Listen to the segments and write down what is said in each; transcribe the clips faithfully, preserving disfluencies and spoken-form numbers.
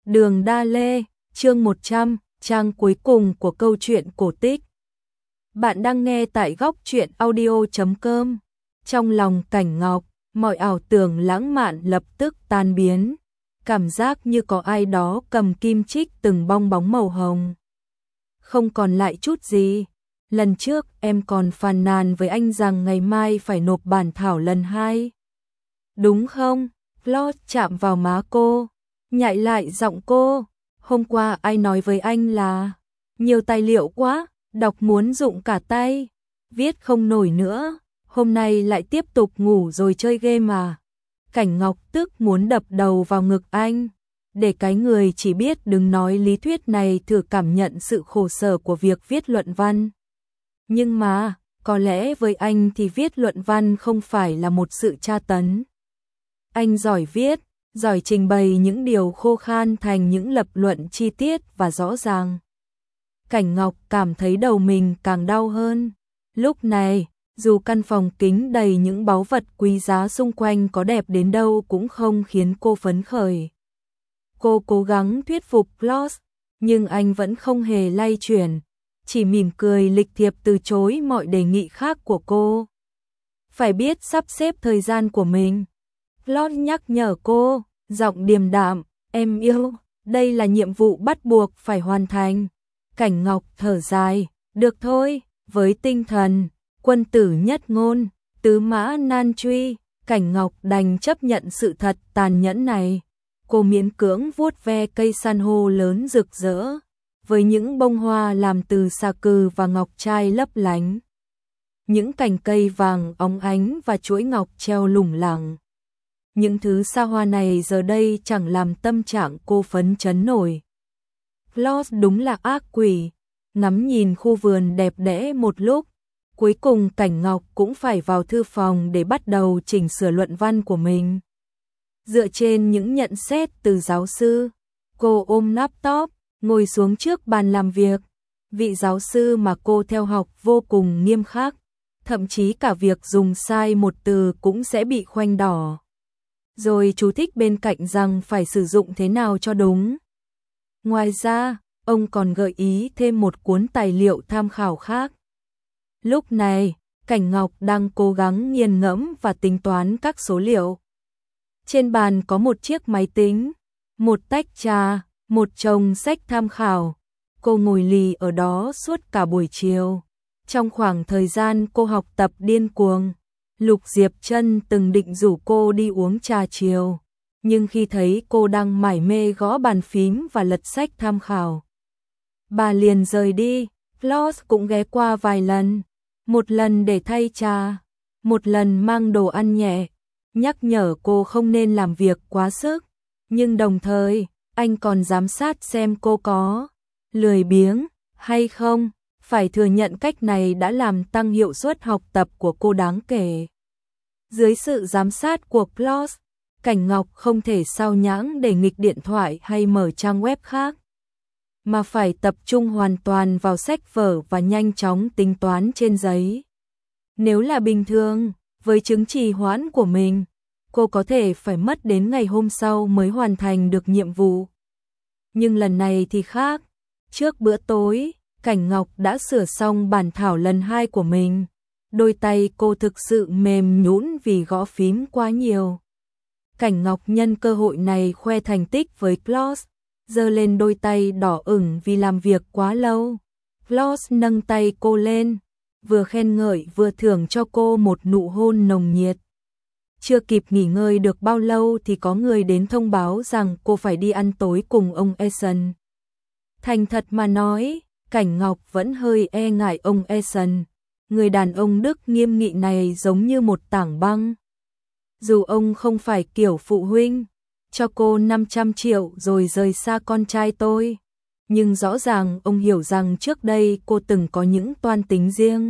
Đường Đa Lê, chương một trăm, trang cuối cùng của câu chuyện cổ tích. Bạn đang nghe tại góc truyện audio chấm com. Trong lòng Cảnh Ngọc, mọi ảo tưởng lãng mạn lập tức tan biến. Cảm giác như có ai đó cầm kim chích từng bong bóng màu hồng. Không còn lại chút gì. Lần trước em còn phàn nàn với anh rằng ngày mai phải nộp bản thảo lần hai. Đúng không? Lo chạm vào má cô. Nhại lại giọng cô, hôm qua ai nói với anh là nhiều tài liệu quá, đọc muốn rụng cả tay, viết không nổi nữa, hôm nay lại tiếp tục ngủ rồi chơi game mà. Cảnh Ngọc tức muốn đập đầu vào ngực anh, để cái người chỉ biết đừng nói lý thuyết này thử cảm nhận sự khổ sở của việc viết luận văn. Nhưng mà, có lẽ với anh thì viết luận văn không phải là một sự tra tấn. Anh giỏi viết, giỏi trình bày những điều khô khan thành những lập luận chi tiết và rõ ràng. Cảnh Ngọc cảm thấy đầu mình càng đau hơn. Lúc này, dù căn phòng kính đầy những báu vật quý giá xung quanh có đẹp đến đâu cũng không khiến cô phấn khởi. Cô cố gắng thuyết phục Klaus, nhưng anh vẫn không hề lay chuyển, chỉ mỉm cười lịch thiệp từ chối mọi đề nghị khác của cô. Phải biết sắp xếp thời gian của mình. Klaus nhắc nhở cô, giọng điềm đạm, em yêu, đây là nhiệm vụ bắt buộc phải hoàn thành. Cảnh Ngọc thở dài, được thôi, với tinh thần, quân tử nhất ngôn, tứ mã nan truy, Cảnh Ngọc đành chấp nhận sự thật tàn nhẫn này. Cô miễn cưỡng vuốt ve cây san hô lớn rực rỡ, với những bông hoa làm từ xà cừ và ngọc trai lấp lánh. Những cành cây vàng óng ánh và chuỗi ngọc treo lủng lẳng. Những thứ xa hoa này giờ đây chẳng làm tâm trạng cô phấn chấn nổi. Klaus đúng là ác quỷ, ngắm nhìn khu vườn đẹp đẽ một lúc, cuối cùng Cảnh Ngọc cũng phải vào thư phòng để bắt đầu chỉnh sửa luận văn của mình. Dựa trên những nhận xét từ giáo sư, cô ôm laptop, ngồi xuống trước bàn làm việc. Vị giáo sư mà cô theo học vô cùng nghiêm khắc, thậm chí cả việc dùng sai một từ cũng sẽ bị khoanh đỏ. Rồi chú thích bên cạnh rằng phải sử dụng thế nào cho đúng. Ngoài ra, ông còn gợi ý thêm một cuốn tài liệu tham khảo khác. Lúc này, Cảnh Ngọc đang cố gắng nghiền ngẫm và tính toán các số liệu. Trên bàn có một chiếc máy tính, một tách trà, một chồng sách tham khảo. Cô ngồi lì ở đó suốt cả buổi chiều. Trong khoảng thời gian cô học tập điên cuồng, Lục Diệp Trân từng định rủ cô đi uống trà chiều, nhưng khi thấy cô đang mải mê gõ bàn phím và lật sách tham khảo, bà liền rời đi. Klaus cũng ghé qua vài lần, một lần để thay trà, một lần mang đồ ăn nhẹ, nhắc nhở cô không nên làm việc quá sức, nhưng đồng thời, anh còn giám sát xem cô có lười biếng hay không. Phải thừa nhận cách này đã làm tăng hiệu suất học tập của cô đáng kể. Dưới sự giám sát của Klaus, Cảnh Ngọc không thể sao nhãng để nghịch điện thoại hay mở trang web khác, mà phải tập trung hoàn toàn vào sách vở và nhanh chóng tính toán trên giấy. Nếu là bình thường, với chứng trì hoãn của mình, cô có thể phải mất đến ngày hôm sau mới hoàn thành được nhiệm vụ. Nhưng lần này thì khác. Trước bữa tối, Cảnh Ngọc đã sửa xong bản thảo lần hai của mình. Đôi tay cô thực sự mềm nhũn vì gõ phím quá nhiều. Cảnh Ngọc nhân cơ hội này khoe thành tích với Klaus, giơ lên đôi tay đỏ ửng vì làm việc quá lâu. Klaus nâng tay cô lên, vừa khen ngợi vừa thưởng cho cô một nụ hôn nồng nhiệt. Chưa kịp nghỉ ngơi được bao lâu thì có người đến thông báo rằng cô phải đi ăn tối cùng ông Essen. Thành thật mà nói, Cảnh Ngọc vẫn hơi e ngại ông Essen. Người đàn ông Đức nghiêm nghị này giống như một tảng băng. Dù ông không phải kiểu phụ huynh, cho cô năm trăm triệu rồi rời xa con trai tôi, nhưng rõ ràng ông hiểu rằng trước đây cô từng có những toan tính riêng.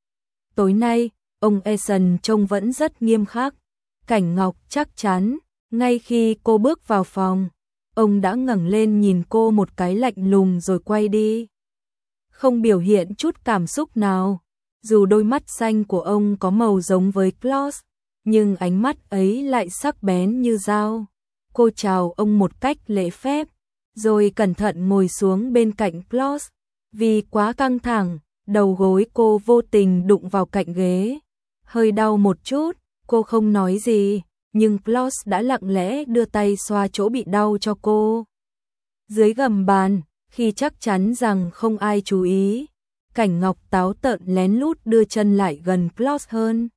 Tối nay, ông Essen trông vẫn rất nghiêm khắc. Cảnh Ngọc chắc chắn, ngay khi cô bước vào phòng, ông đã ngẩng lên nhìn cô một cái lạnh lùng rồi quay đi. Không biểu hiện chút cảm xúc nào. Dù đôi mắt xanh của ông có màu giống với Klaus, nhưng ánh mắt ấy lại sắc bén như dao. Cô chào ông một cách lễ phép, rồi cẩn thận ngồi xuống bên cạnh Klaus. Vì quá căng thẳng, đầu gối cô vô tình đụng vào cạnh ghế. Hơi đau một chút, cô không nói gì, nhưng Klaus đã lặng lẽ đưa tay xoa chỗ bị đau cho cô. Dưới gầm bàn, khi chắc chắn rằng không ai chú ý, Cảnh Ngọc táo tợn lén lút đưa chân lại gần Klaus hơn,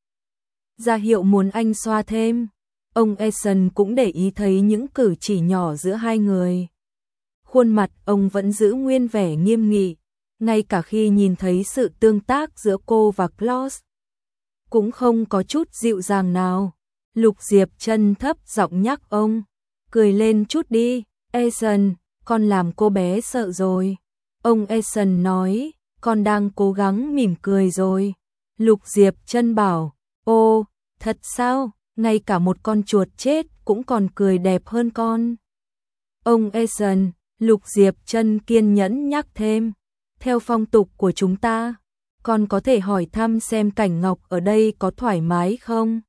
ra hiệu muốn anh xoa thêm. Ông Eason cũng để ý thấy những cử chỉ nhỏ giữa hai người. Khuôn mặt ông vẫn giữ nguyên vẻ nghiêm nghị, ngay cả khi nhìn thấy sự tương tác giữa cô và Klaus, cũng không có chút dịu dàng nào. Lục Diệp Trân thấp giọng nhắc ông, cười lên chút đi, Eason, con làm cô bé sợ rồi. Ông Eason nói, con đang cố gắng mỉm cười rồi. Lục Diệp Trân bảo, ô, thật sao, ngay cả một con chuột chết cũng còn cười đẹp hơn con. Ông Eason, Lục Diệp Trân kiên nhẫn nhắc thêm, theo phong tục của chúng ta, con có thể hỏi thăm xem Cảnh Ngọc ở đây có thoải mái không?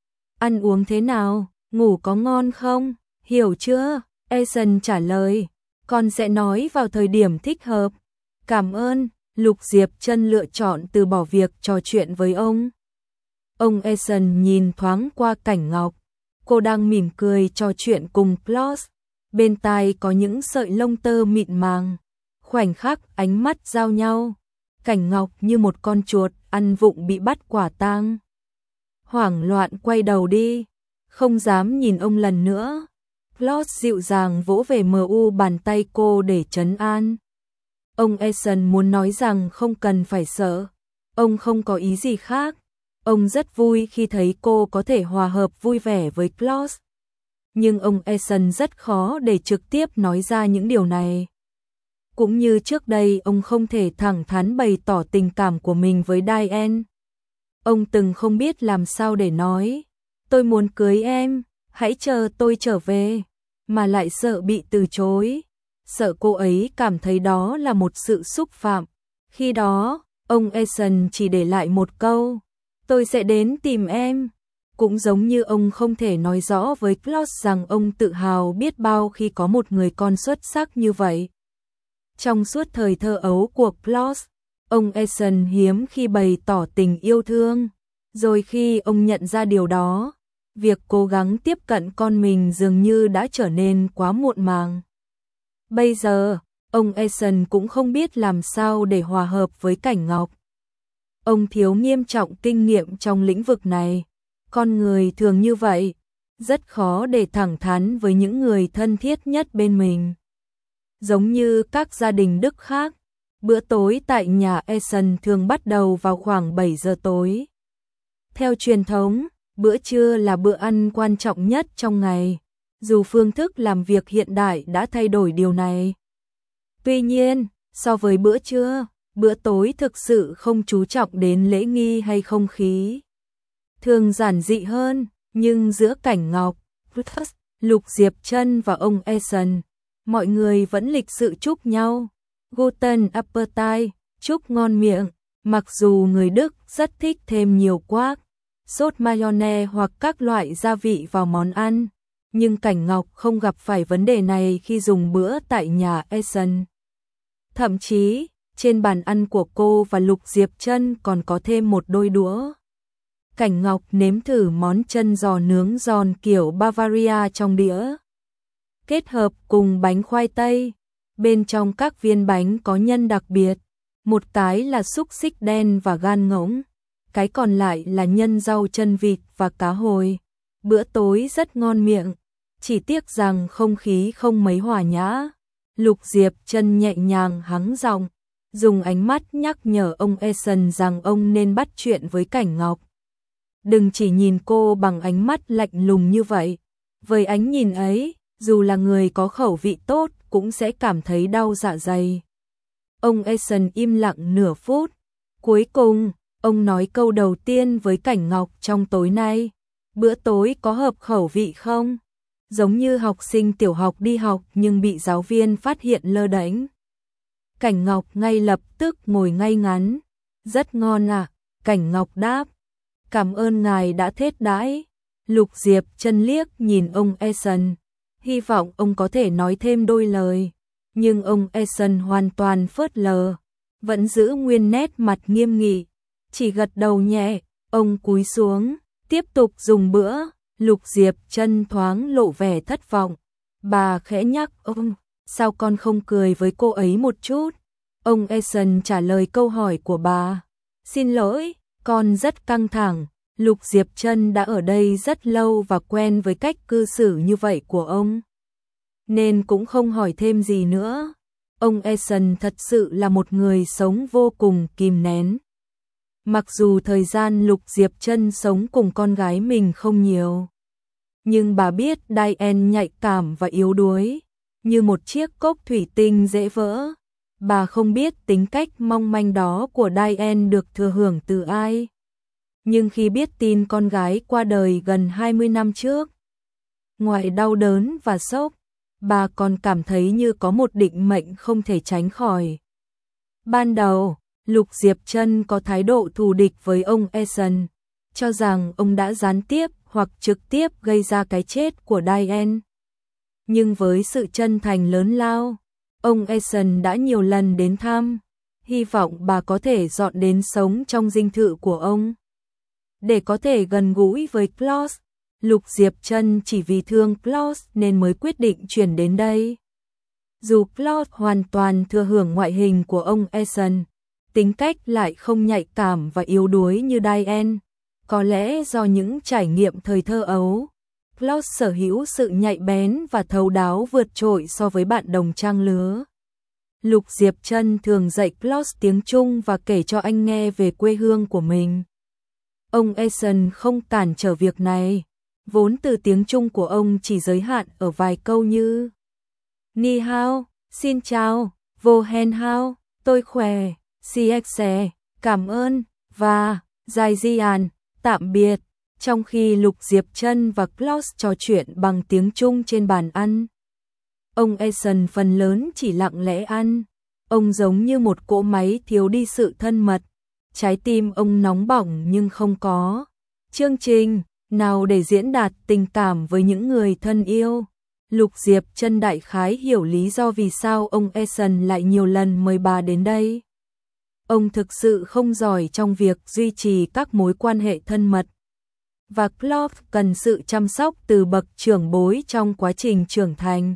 Ăn uống thế nào? Ngủ có ngon không? Hiểu chưa? Eason trả lời, con sẽ nói vào thời điểm thích hợp. Cảm ơn. Lục Diệp Trân lựa chọn từ bỏ việc trò chuyện với ông. Ông Eason nhìn thoáng qua Cảnh Ngọc, cô đang mỉm cười trò chuyện cùng Klaus, bên tai có những sợi lông tơ mịn màng. Khoảnh khắc ánh mắt giao nhau, Cảnh Ngọc như một con chuột ăn vụng bị bắt quả tang, hoảng loạn quay đầu đi, không dám nhìn ông lần nữa. Klaus dịu dàng vỗ về mờ u bàn tay cô để trấn an. Ông Eason muốn nói rằng không cần phải sợ, ông không có ý gì khác. Ông rất vui khi thấy cô có thể hòa hợp vui vẻ với Klaus. Nhưng ông Eason rất khó để trực tiếp nói ra những điều này. Cũng như trước đây ông không thể thẳng thắn bày tỏ tình cảm của mình với Diane. Ông từng không biết làm sao để nói, tôi muốn cưới em, hãy chờ tôi trở về, mà lại sợ bị từ chối, sợ cô ấy cảm thấy đó là một sự xúc phạm. Khi đó, ông Eason chỉ để lại một câu, tôi sẽ đến tìm em. Cũng giống như ông không thể nói rõ với Klaus rằng ông tự hào biết bao khi có một người con xuất sắc như vậy. Trong suốt thời thơ ấu của Klaus, ông Eason hiếm khi bày tỏ tình yêu thương. Rồi khi ông nhận ra điều đó, việc cố gắng tiếp cận con mình dường như đã trở nên quá muộn màng. Bây giờ, ông Eason cũng không biết làm sao để hòa hợp với Cảnh Ngọc. Ông thiếu nghiêm trọng kinh nghiệm trong lĩnh vực này. Con người thường như vậy, rất khó để thẳng thắn với những người thân thiết nhất bên mình. Giống như các gia đình Đức khác, bữa tối tại nhà Eason thường bắt đầu vào khoảng bảy giờ tối. Theo truyền thống, bữa trưa là bữa ăn quan trọng nhất trong ngày, dù phương thức làm việc hiện đại đã thay đổi điều này. Tuy nhiên, so với bữa trưa, bữa tối thực sự không chú trọng đến lễ nghi hay không khí. Thường giản dị hơn, nhưng giữa Cảnh Ngọc, Lục Diệp Trân và ông Eason, mọi người vẫn lịch sự chúc nhau. Guten Appetit, chúc ngon miệng, mặc dù người Đức rất thích thêm nhiều quark, sốt mayonnaise hoặc các loại gia vị vào món ăn, nhưng Cảnh Ngọc không gặp phải vấn đề này khi dùng bữa tại nhà Eason. Thậm chí, trên bàn ăn của cô và Lục Diệp Trân còn có thêm một đôi đũa. Cảnh Ngọc nếm thử món chân giò nướng giòn kiểu Bavaria trong đĩa, kết hợp cùng bánh khoai tây. Bên trong các viên bánh có nhân đặc biệt, một cái là xúc xích đen và gan ngỗng, cái còn lại là nhân rau chân vịt và cá hồi. Bữa tối rất ngon miệng, chỉ tiếc rằng không khí không mấy hòa nhã. Lục Diệp Trân nhẹ nhàng hắng giọng, dùng ánh mắt nhắc nhở ông Eason rằng ông nên bắt chuyện với Cảnh Ngọc. Đừng chỉ nhìn cô bằng ánh mắt lạnh lùng như vậy. Với ánh nhìn ấy, dù là người có khẩu vị tốt cũng sẽ cảm thấy đau dạ dày. Ông Eason im lặng nửa phút. Cuối cùng, ông nói câu đầu tiên với Cảnh Ngọc trong tối nay. Bữa tối có hợp khẩu vị không? Giống như học sinh tiểu học đi học nhưng bị giáo viên phát hiện lơ đễnh. Cảnh Ngọc ngay lập tức ngồi ngay ngắn. Rất ngon à? Cảnh Ngọc đáp. Cảm ơn ngài đã thết đãi. Lục Diệp Trân liếc nhìn ông Eason, hy vọng ông có thể nói thêm đôi lời. Nhưng ông Eason hoàn toàn phớt lờ, vẫn giữ nguyên nét mặt nghiêm nghị, chỉ gật đầu nhẹ. Ông cúi xuống, tiếp tục dùng bữa. Lục Diệp Trân thoáng lộ vẻ thất vọng. Bà khẽ nhắc ông, sao con không cười với cô ấy một chút? Ông Eason trả lời câu hỏi của bà. Xin lỗi, con rất căng thẳng. Lục Diệp Trân đã ở đây rất lâu và quen với cách cư xử như vậy của ông, nên cũng không hỏi thêm gì nữa. Ông Eason thật sự là một người sống vô cùng kìm nén. Mặc dù thời gian Lục Diệp Trân sống cùng con gái mình không nhiều, nhưng bà biết Diane nhạy cảm và yếu đuối, như một chiếc cốc thủy tinh dễ vỡ. Bà không biết tính cách mong manh đó của Diane được thừa hưởng từ ai. Nhưng khi biết tin con gái qua đời gần hai mươi năm trước, ngoài đau đớn và sốc, bà còn cảm thấy như có một định mệnh không thể tránh khỏi. Ban đầu, Lục Diệp Trân có thái độ thù địch với ông Eason, cho rằng ông đã gián tiếp hoặc trực tiếp gây ra cái chết của Diane. Nhưng với sự chân thành lớn lao, ông Eason đã nhiều lần đến thăm, hy vọng bà có thể dọn đến sống trong dinh thự của ông, để có thể gần gũi với Claude. Lục Diệp Trân chỉ vì thương Claude nên mới quyết định chuyển đến đây. Dù Claude hoàn toàn thừa hưởng ngoại hình của ông Eason, tính cách lại không nhạy cảm và yếu đuối như Diane. Có lẽ do những trải nghiệm thời thơ ấu, Claude sở hữu sự nhạy bén và thấu đáo vượt trội so với bạn đồng trang lứa. Lục Diệp Trân thường dạy Claude tiếng Trung và kể cho anh nghe về quê hương của mình. Ông Eason không cản trở việc này, vốn từ tiếng Trung của ông chỉ giới hạn ở vài câu như Ni hao, xin chào, vô hen hao, tôi khỏe, siexè, cảm ơn, và Zai Jian, tạm biệt. Trong khi Lục Diệp Trân và Claude trò chuyện bằng tiếng Trung trên bàn ăn, ông Eason phần lớn chỉ lặng lẽ ăn. Ông giống như một cỗ máy thiếu đi sự thân mật. Trái tim ông nóng bỏng nhưng không có chương trình nào để diễn đạt tình cảm với những người thân yêu. Lục Diệp Trân đại khái hiểu lý do vì sao ông Eason lại nhiều lần mời bà đến đây. Ông thực sự không giỏi trong việc duy trì các mối quan hệ thân mật, và Claude cần sự chăm sóc từ bậc trưởng bối trong quá trình trưởng thành.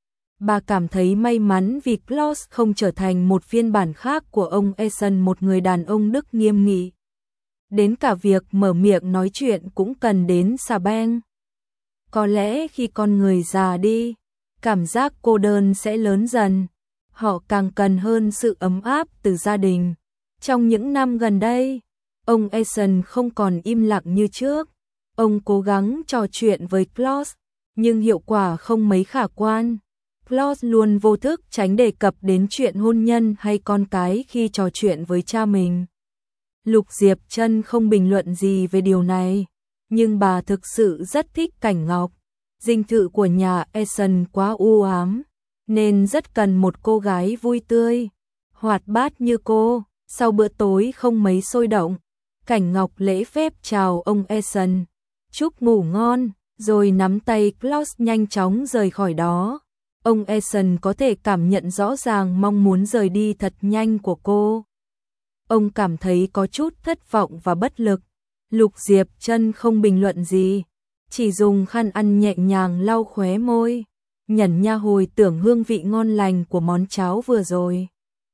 Bà cảm thấy may mắn vì Claude không trở thành một phiên bản khác của ông Eason, một người đàn ông đức nghiêm nghị. Đến cả việc mở miệng nói chuyện cũng cần đến xà beng. Có lẽ khi con người già đi, cảm giác cô đơn sẽ lớn dần. Họ càng cần hơn sự ấm áp từ gia đình. Trong những năm gần đây, ông Eason không còn im lặng như trước. Ông cố gắng trò chuyện với Claude, nhưng hiệu quả không mấy khả quan. Claude luôn vô thức tránh đề cập đến chuyện hôn nhân hay con cái khi trò chuyện với cha mình. Lục Diệp Trân không bình luận gì về điều này, nhưng bà thực sự rất thích Cảnh Ngọc. Dinh thự của nhà Eason quá u ám, nên rất cần một cô gái vui tươi, hoạt bát như cô. Sau bữa tối không mấy sôi động, Cảnh Ngọc lễ phép chào ông Eason, chúc ngủ ngon, rồi nắm tay Claude nhanh chóng rời khỏi đó. Ông Eason có thể cảm nhận rõ ràng mong muốn rời đi thật nhanh của cô. Ông cảm thấy có chút thất vọng và bất lực. Lục Diệp Trân không bình luận gì, chỉ dùng khăn ăn nhẹ nhàng lau khóe môi, nhẩn nha hồi tưởng hương vị ngon lành của món cháo vừa rồi.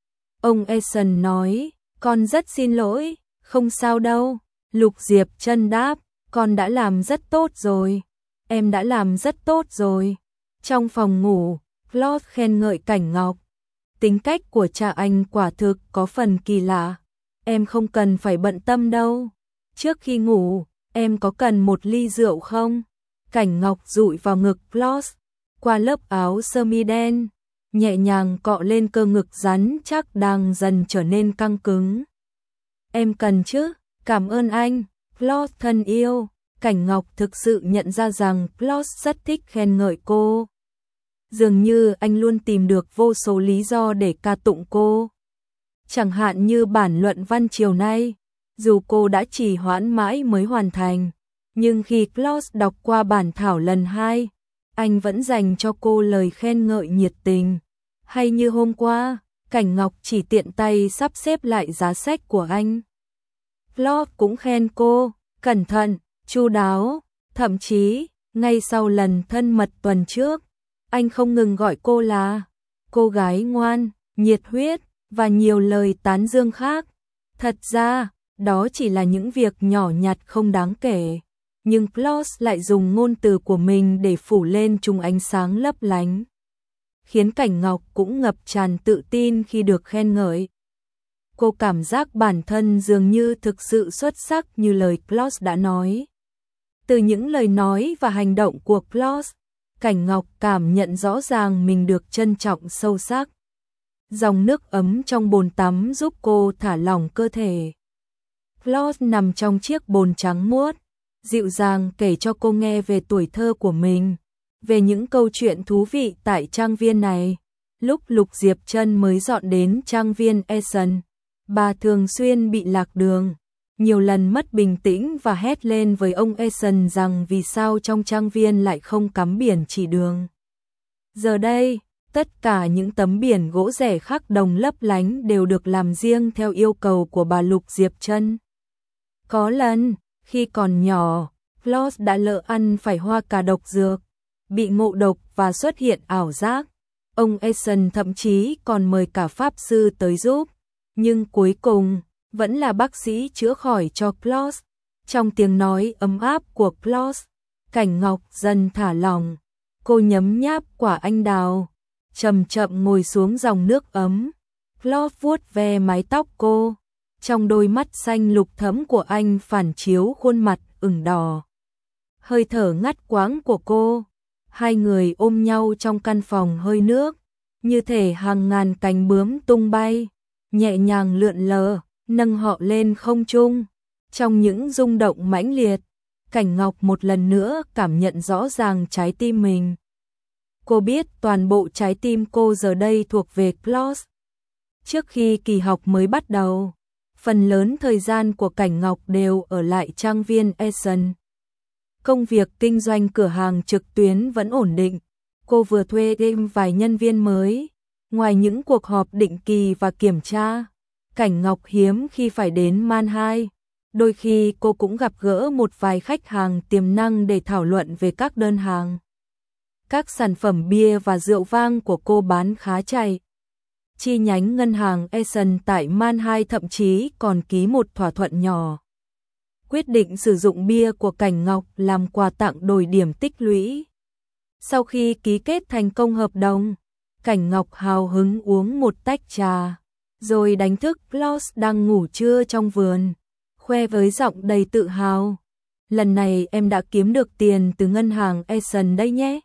Ông Eason nói, con rất xin lỗi. Không sao đâu. Lục Diệp Trân đáp, con đã làm rất tốt rồi. Em đã làm rất tốt rồi. Trong phòng ngủ, Claude khen ngợi Cảnh Ngọc. Tính cách của cha anh quả thực có phần kỳ lạ. Em không cần phải bận tâm đâu. Trước khi ngủ, em có cần một ly rượu không? Cảnh Ngọc dụi vào ngực Claude, qua lớp áo sơ mi đen, nhẹ nhàng cọ lên cơ ngực rắn chắc đang dần trở nên căng cứng. Em cần chứ, cảm ơn anh, Claude thân yêu. Cảnh Ngọc thực sự nhận ra rằng Claude rất thích khen ngợi cô. Dường như anh luôn tìm được vô số lý do để ca tụng cô. Chẳng hạn như bản luận văn chiều nay, dù cô đã trì hoãn mãi mới hoàn thành, nhưng khi Claude đọc qua bản thảo lần hai, anh vẫn dành cho cô lời khen ngợi nhiệt tình. Hay như hôm qua, Cảnh Ngọc chỉ tiện tay sắp xếp lại giá sách của anh. Claude cũng khen cô, cẩn thận, chu đáo, thậm chí, ngay sau lần thân mật tuần trước, anh không ngừng gọi cô là cô gái ngoan, nhiệt huyết, và nhiều lời tán dương khác. Thật ra, đó chỉ là những việc nhỏ nhặt không đáng kể, nhưng Claude lại dùng ngôn từ của mình để phủ lên chúng ánh sáng lấp lánh, khiến Cảnh Ngọc cũng ngập tràn tự tin khi được khen ngợi. Cô cảm giác bản thân dường như thực sự xuất sắc như lời Claude đã nói. Từ những lời nói và hành động của Claude, Cảnh Ngọc cảm nhận rõ ràng mình được trân trọng sâu sắc. Dòng nước ấm trong bồn tắm giúp cô thả lỏng cơ thể. Claude nằm trong chiếc bồn trắng muốt, dịu dàng kể cho cô nghe về tuổi thơ của mình, về những câu chuyện thú vị tại trang viên này. Lúc Lục Diệp Trân mới dọn đến trang viên Eson, bà thường xuyên bị lạc đường, nhiều lần mất bình tĩnh và hét lên với ông Eson rằng vì sao trong trang viên lại không cắm biển chỉ đường. Giờ đây, tất cả những tấm biển gỗ rẻ khắc đồng lấp lánh đều được làm riêng theo yêu cầu của bà Lục Diệp Trân. Có lần, khi còn nhỏ, Claude đã lỡ ăn phải hoa cà độc dược, bị ngộ độc và xuất hiện ảo giác. Ông Eson thậm chí còn mời cả pháp sư tới giúp, nhưng cuối cùng, vẫn là bác sĩ chữa khỏi cho Claude. Trong tiếng nói ấm áp của Claude, Cảnh Ngọc dần thả lỏng. Cô nhấm nháp quả anh đào, chậm chậm ngồi xuống dòng nước ấm. Claude vuốt ve mái tóc cô, trong đôi mắt xanh lục thẫm của anh phản chiếu khuôn mặt ửng đỏ. Hơi thở ngắt quãng của cô, hai người ôm nhau trong căn phòng hơi nước, như thể hàng ngàn cánh bướm tung bay, nhẹ nhàng lượn lờ, nâng họ lên không trung. Trong những rung động mãnh liệt, Cảnh Ngọc một lần nữa cảm nhận rõ ràng trái tim mình. Cô biết toàn bộ trái tim cô giờ đây thuộc về Claude. Trước khi kỳ học mới bắt đầu, phần lớn thời gian của Cảnh Ngọc đều ở lại trang viên Eson. Công việc kinh doanh cửa hàng trực tuyến vẫn ổn định. Cô vừa thuê thêm vài nhân viên mới. Ngoài những cuộc họp định kỳ và kiểm tra, Cảnh Ngọc hiếm khi phải đến Manhai. Đôi khi cô cũng gặp gỡ một vài khách hàng tiềm năng để thảo luận về các đơn hàng. Các sản phẩm bia và rượu vang của cô bán khá chạy. Chi nhánh ngân hàng Eson tại Manhai thậm chí còn ký một thỏa thuận nhỏ. Quyết định sử dụng bia của Cảnh Ngọc làm quà tặng đổi điểm tích lũy. Sau khi ký kết thành công hợp đồng, Cảnh Ngọc hào hứng uống một tách trà, rồi đánh thức Claude đang ngủ trưa trong vườn, khoe với giọng đầy tự hào. Lần này em đã kiếm được tiền từ ngân hàng Eson đây nhé.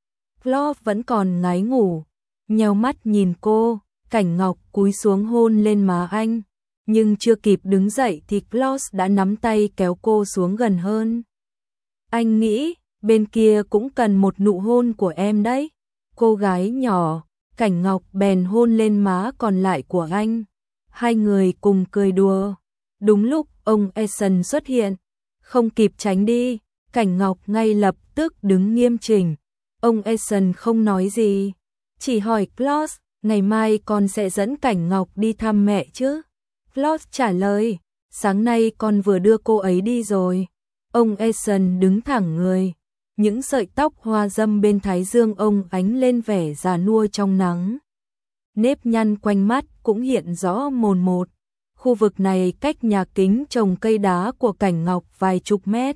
Claude vẫn còn ngái ngủ, nheo mắt nhìn cô. Cảnh Ngọc cúi xuống hôn lên má anh, nhưng chưa kịp đứng dậy thì Claude đã nắm tay kéo cô xuống gần hơn. Anh nghĩ, bên kia cũng cần một nụ hôn của em đấy. Cô gái nhỏ, Cảnh Ngọc bèn hôn lên má còn lại của anh. Hai người cùng cười đùa. Đúng lúc ông Eson xuất hiện, không kịp tránh đi, Cảnh Ngọc ngay lập tức đứng nghiêm chỉnh. Ông Eson không nói gì, chỉ hỏi Claude, ngày mai con sẽ dẫn Cảnh Ngọc đi thăm mẹ chứ? Claude trả lời, sáng nay con vừa đưa cô ấy đi rồi. Ông Eson đứng thẳng người, những sợi tóc hoa râm bên thái dương ông ánh lên vẻ già nua trong nắng. Nếp nhăn quanh mắt cũng hiện rõ mồn một. Khu vực này cách nhà kính trồng cây đá của Cảnh Ngọc vài chục mét,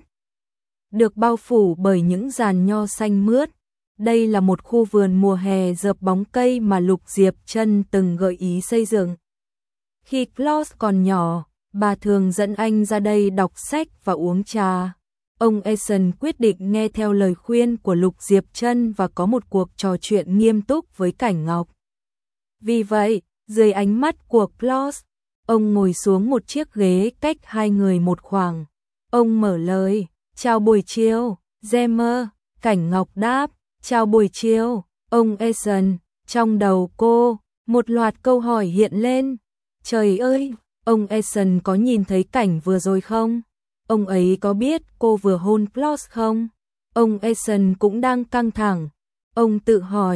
được bao phủ bởi những giàn nho xanh mướt. Đây là một khu vườn mùa hè rợp bóng cây mà Lục Diệp Trân từng gợi ý xây dựng. Khi Claude còn nhỏ, bà thường dẫn anh ra đây đọc sách và uống trà. Ông Eson quyết định nghe theo lời khuyên của Lục Diệp Trân và có một cuộc trò chuyện nghiêm túc với Cảnh Ngọc. Vì vậy, dưới ánh mắt của Claude, ông ngồi xuống một chiếc ghế cách hai người một khoảng. Ông mở lời, chào buổi chiều, Gemma. Cảnh Ngọc đáp, chào buổi chiều, ông Eson. Trong đầu cô, một loạt câu hỏi hiện lên. Trời ơi, ông Eson có nhìn thấy cảnh vừa rồi không? Ông ấy có biết cô vừa hôn Claude không? Ông Eson cũng đang căng thẳng. Ông tự hỏi,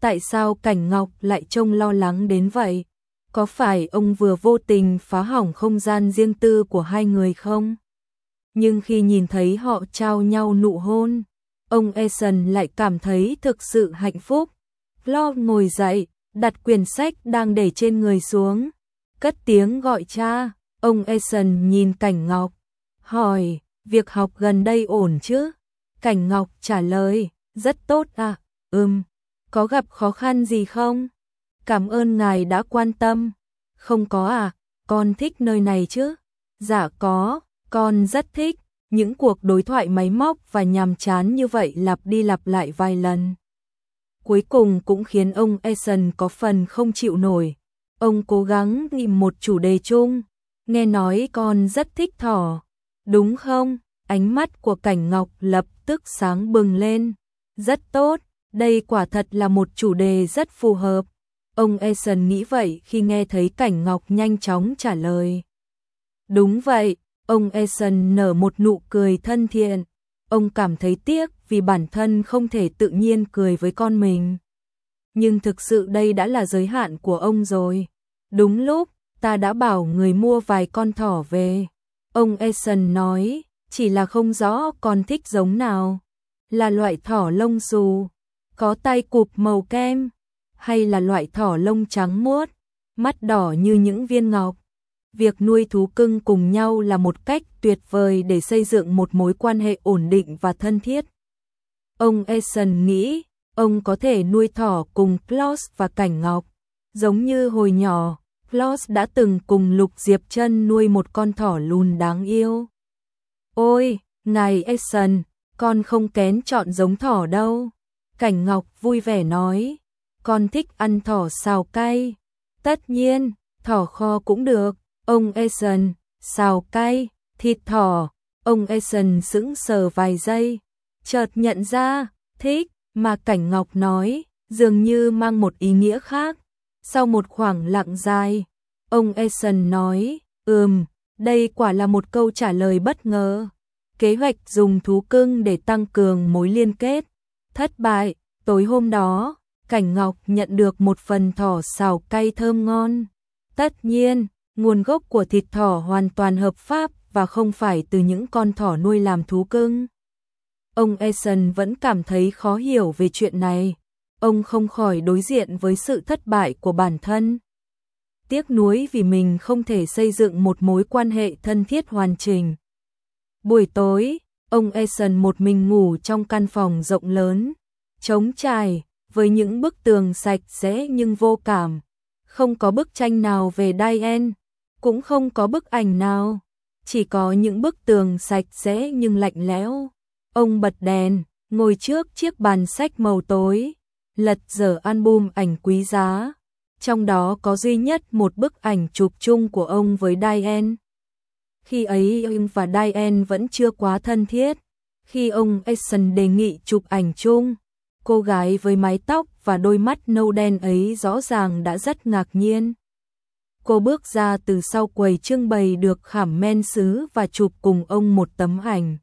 Tại sao Cảnh Ngọc lại trông lo lắng đến vậy? Có phải ông vừa vô tình phá hỏng không gian riêng tư của hai người không? Nhưng khi nhìn thấy họ trao nhau nụ hôn, ông Eason lại cảm thấy thực sự hạnh phúc. Claude ngồi dậy, đặt quyển sách đang để trên người xuống, cất tiếng gọi cha. Ông Eason nhìn Cảnh Ngọc, hỏi, việc học gần đây ổn chứ? Cảnh Ngọc trả lời, rất tốt ạ. Ừm, có gặp khó khăn gì không? Cảm ơn ngài đã quan tâm. Không có à, con thích nơi này chứ? Dạ có, con rất thích. Những cuộc đối thoại máy móc và nhàm chán như vậy lặp đi lặp lại vài lần. Cuối cùng cũng khiến ông Eason có phần không chịu nổi. Ông cố gắng tìm một chủ đề chung. Nghe nói con rất thích thỏ, đúng không? Ánh mắt của Cảnh Ngọc lập tức sáng bừng lên. Rất tốt, đây quả thật là một chủ đề rất phù hợp. Ông Eason nghĩ vậy khi nghe thấy Cảnh Ngọc nhanh chóng trả lời. Đúng vậy, ông Eason nở một nụ cười thân thiện. Ông cảm thấy tiếc vì bản thân không thể tự nhiên cười với con mình. Nhưng thực sự đây đã là giới hạn của ông rồi. Đúng lúc, ta đã bảo người mua vài con thỏ về. Ông Eason nói, chỉ là không rõ con thích giống nào. Là loại thỏ lông xù, có tai cụp màu kem, hay là loại thỏ lông trắng muốt, mắt đỏ như những viên ngọc. Việc nuôi thú cưng cùng nhau là một cách tuyệt vời để xây dựng một mối quan hệ ổn định và thân thiết. Ông Eason nghĩ, ông có thể nuôi thỏ cùng Claude và Cảnh Ngọc. Giống như hồi nhỏ, Claude đã từng cùng Lục Diệp Trân nuôi một con thỏ lùn đáng yêu. Ôi, ngài Eason, con không kén chọn giống thỏ đâu. Cảnh Ngọc vui vẻ nói, con thích ăn thỏ xào cay. Tất nhiên, thỏ kho cũng được. Ông Eason, xào cay, thịt thỏ. Ông Eason sững sờ vài giây, chợt nhận ra, thích, mà Cảnh Ngọc nói, dường như mang một ý nghĩa khác. Sau một khoảng lặng dài, ông Eason nói, ừm, đây quả là một câu trả lời bất ngờ. Kế hoạch dùng thú cưng để tăng cường mối liên kết thất bại. Tối hôm đó, Cảnh Ngọc nhận được một phần thỏ xào cay thơm ngon. Tất nhiên, nguồn gốc của thịt thỏ hoàn toàn hợp pháp và không phải từ những con thỏ nuôi làm thú cưng. Ông Eason vẫn cảm thấy khó hiểu về chuyện này. Ông không khỏi đối diện với sự thất bại của bản thân. Tiếc nuối vì mình không thể xây dựng một mối quan hệ thân thiết hoàn chỉnh. Buổi tối, ông Eason một mình ngủ trong căn phòng rộng lớn, trống trải, với những bức tường sạch sẽ nhưng vô cảm. Không có bức tranh nào về Diane, cũng không có bức ảnh nào, chỉ có những bức tường sạch sẽ nhưng lạnh lẽo. Ông bật đèn, ngồi trước chiếc bàn sách màu tối, lật dở album ảnh quý giá. Trong đó có duy nhất một bức ảnh chụp chung của ông với Diane. Khi ấy ông và Diane vẫn chưa quá thân thiết. Khi ông Eason đề nghị chụp ảnh chung, cô gái với mái tóc và đôi mắt nâu đen ấy rõ ràng đã rất ngạc nhiên. Cô bước ra từ sau quầy trưng bày được khảm men sứ và chụp cùng ông một tấm ảnh.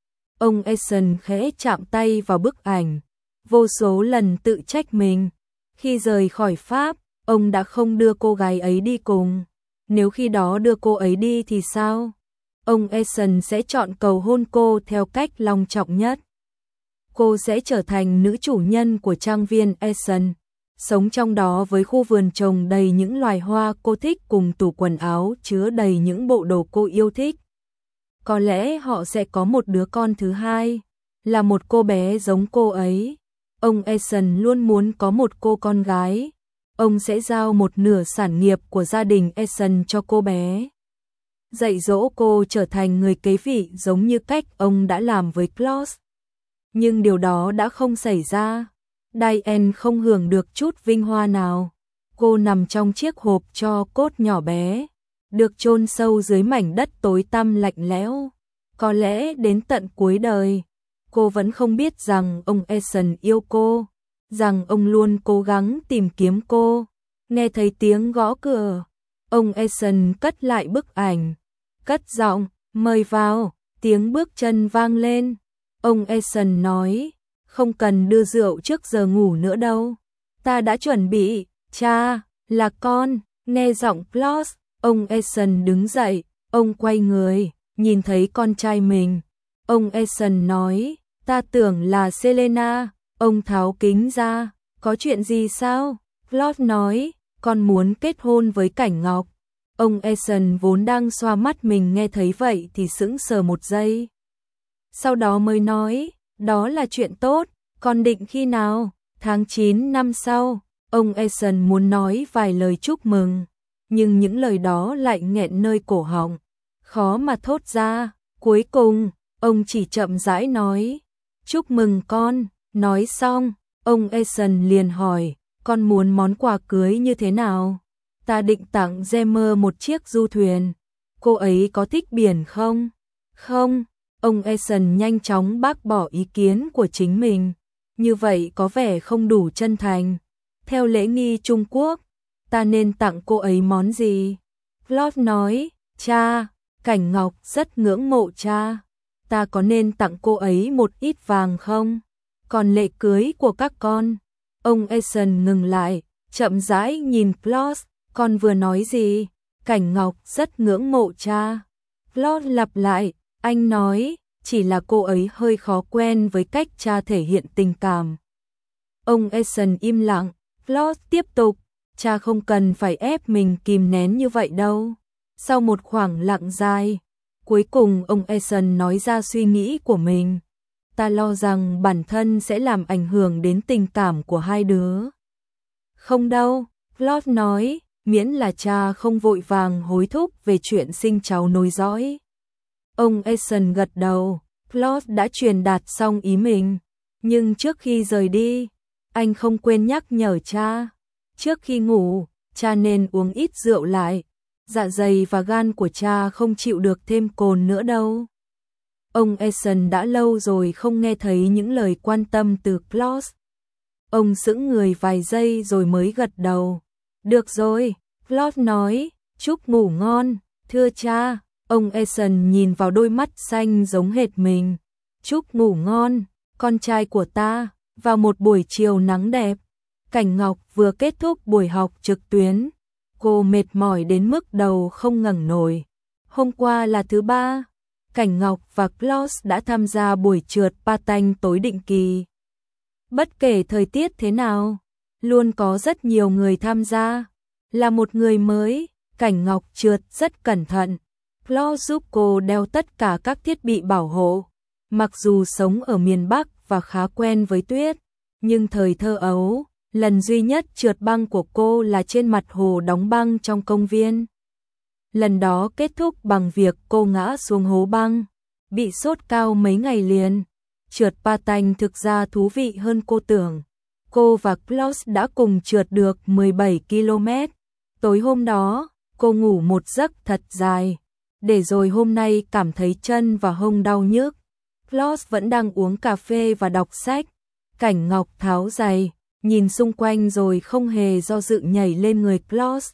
Ông Eason khẽ chạm tay vào bức ảnh, vô số lần tự trách mình. Khi rời khỏi Pháp, ông đã không đưa cô gái ấy đi cùng. Nếu khi đó đưa cô ấy đi thì sao? Ông Eason sẽ chọn cầu hôn cô theo cách long trọng nhất. Cô sẽ trở thành nữ chủ nhân của trang viên Eason, sống trong đó với khu vườn trồng đầy những loài hoa cô thích cùng tủ quần áo chứa đầy những bộ đồ cô yêu thích. Có lẽ họ sẽ có một đứa con thứ hai, là một cô bé giống cô ấy. Ông Eason luôn muốn có một cô con gái. Ông sẽ giao một nửa sản nghiệp của gia đình Eason cho cô bé, dạy dỗ cô trở thành người kế vị giống như cách ông đã làm với Claude. Nhưng điều đó đã không xảy ra. Diane không hưởng được chút vinh hoa nào. Cô nằm trong chiếc hộp tro cốt nhỏ bé, được chôn sâu dưới mảnh đất tối tăm lạnh lẽo. Có lẽ đến tận cuối đời, cô vẫn không biết rằng ông Eason yêu cô, rằng ông luôn cố gắng tìm kiếm cô. Nghe thấy tiếng gõ cửa, ông Eason cất lại bức ảnh, cất giọng, mời vào. Tiếng bước chân vang lên. Ông Eason nói, không cần đưa rượu trước giờ ngủ nữa đâu. Ta đã chuẩn bị, cha, là con, nghe giọng Klaus, ông Eason đứng dậy, ông quay người, nhìn thấy con trai mình. Ông Eason nói, ta tưởng là Selena, ông tháo kính ra, có chuyện gì sao? Klaus nói, con muốn kết hôn với Cảnh Ngọc. Ông Eason vốn đang xoa mắt mình nghe thấy vậy thì sững sờ một giây. Sau đó mới nói, đó là chuyện tốt, con định khi nào? Tháng chín năm sau. Ông Eason muốn nói vài lời chúc mừng, nhưng những lời đó lại nghẹn nơi cổ họng, khó mà thốt ra. Cuối cùng, ông chỉ chậm rãi nói, chúc mừng con. Nói xong, ông Eason liền hỏi, con muốn món quà cưới như thế nào? Ta định tặng Gemma một chiếc du thuyền. Cô ấy có thích biển không? Không. Ông Eason nhanh chóng bác bỏ ý kiến của chính mình. Như vậy có vẻ không đủ chân thành. Theo lễ nghi Trung Quốc, ta nên tặng cô ấy món gì? Claude nói, cha, Cảnh Ngọc rất ngưỡng mộ cha. Ta có nên tặng cô ấy một ít vàng không? Còn lễ cưới của các con? Ông Eason ngừng lại, chậm rãi nhìn Claude, con vừa nói gì? Cảnh Ngọc rất ngưỡng mộ cha. Claude lặp lại, anh nói, chỉ là cô ấy hơi khó quen với cách cha thể hiện tình cảm. Ông Eason im lặng, Claude tiếp tục, cha không cần phải ép mình kìm nén như vậy đâu. Sau một khoảng lặng dài, cuối cùng ông Eason nói ra suy nghĩ của mình. Ta lo rằng bản thân sẽ làm ảnh hưởng đến tình cảm của hai đứa. Không đâu, Claude nói, miễn là cha không vội vàng hối thúc về chuyện sinh cháu nối dõi. Ông Eason gật đầu, Claude đã truyền đạt xong ý mình. Nhưng trước khi rời đi, anh không quên nhắc nhở cha. Trước khi ngủ, cha nên uống ít rượu lại. Dạ dày và gan của cha không chịu được thêm cồn nữa đâu. Ông Eason đã lâu rồi không nghe thấy những lời quan tâm từ Claude. Ông sững người vài giây rồi mới gật đầu. Được rồi, Claude nói, chúc ngủ ngon, thưa cha. Ông Eason nhìn vào đôi mắt xanh giống hệt mình. Chúc ngủ ngon, con trai của ta. Vào một buổi chiều nắng đẹp, Cảnh Ngọc vừa kết thúc buổi học trực tuyến. Cô mệt mỏi đến mức đầu không ngẩng nổi. Hôm qua là thứ ba, Cảnh Ngọc và Claude đã tham gia buổi trượt patin tối định kỳ. Bất kể thời tiết thế nào, luôn có rất nhiều người tham gia. Là một người mới, Cảnh Ngọc trượt rất cẩn thận. Claude giúp cô đeo tất cả các thiết bị bảo hộ. Mặc dù sống ở miền Bắc và khá quen với tuyết, nhưng thời thơ ấu, lần duy nhất trượt băng của cô là trên mặt hồ đóng băng trong công viên. Lần đó kết thúc bằng việc cô ngã xuống hố băng, bị sốt cao mấy ngày liền. Trượt patin thực ra thú vị hơn cô tưởng. Cô và Claude đã cùng trượt được mười bảy ki lô mét. Tối hôm đó, cô ngủ một giấc thật dài, để rồi hôm nay cảm thấy chân và hông đau nhức. Claude vẫn đang uống cà phê và đọc sách. Cảnh Ngọc tháo giày, nhìn xung quanh rồi không hề do dự nhảy lên người Claude.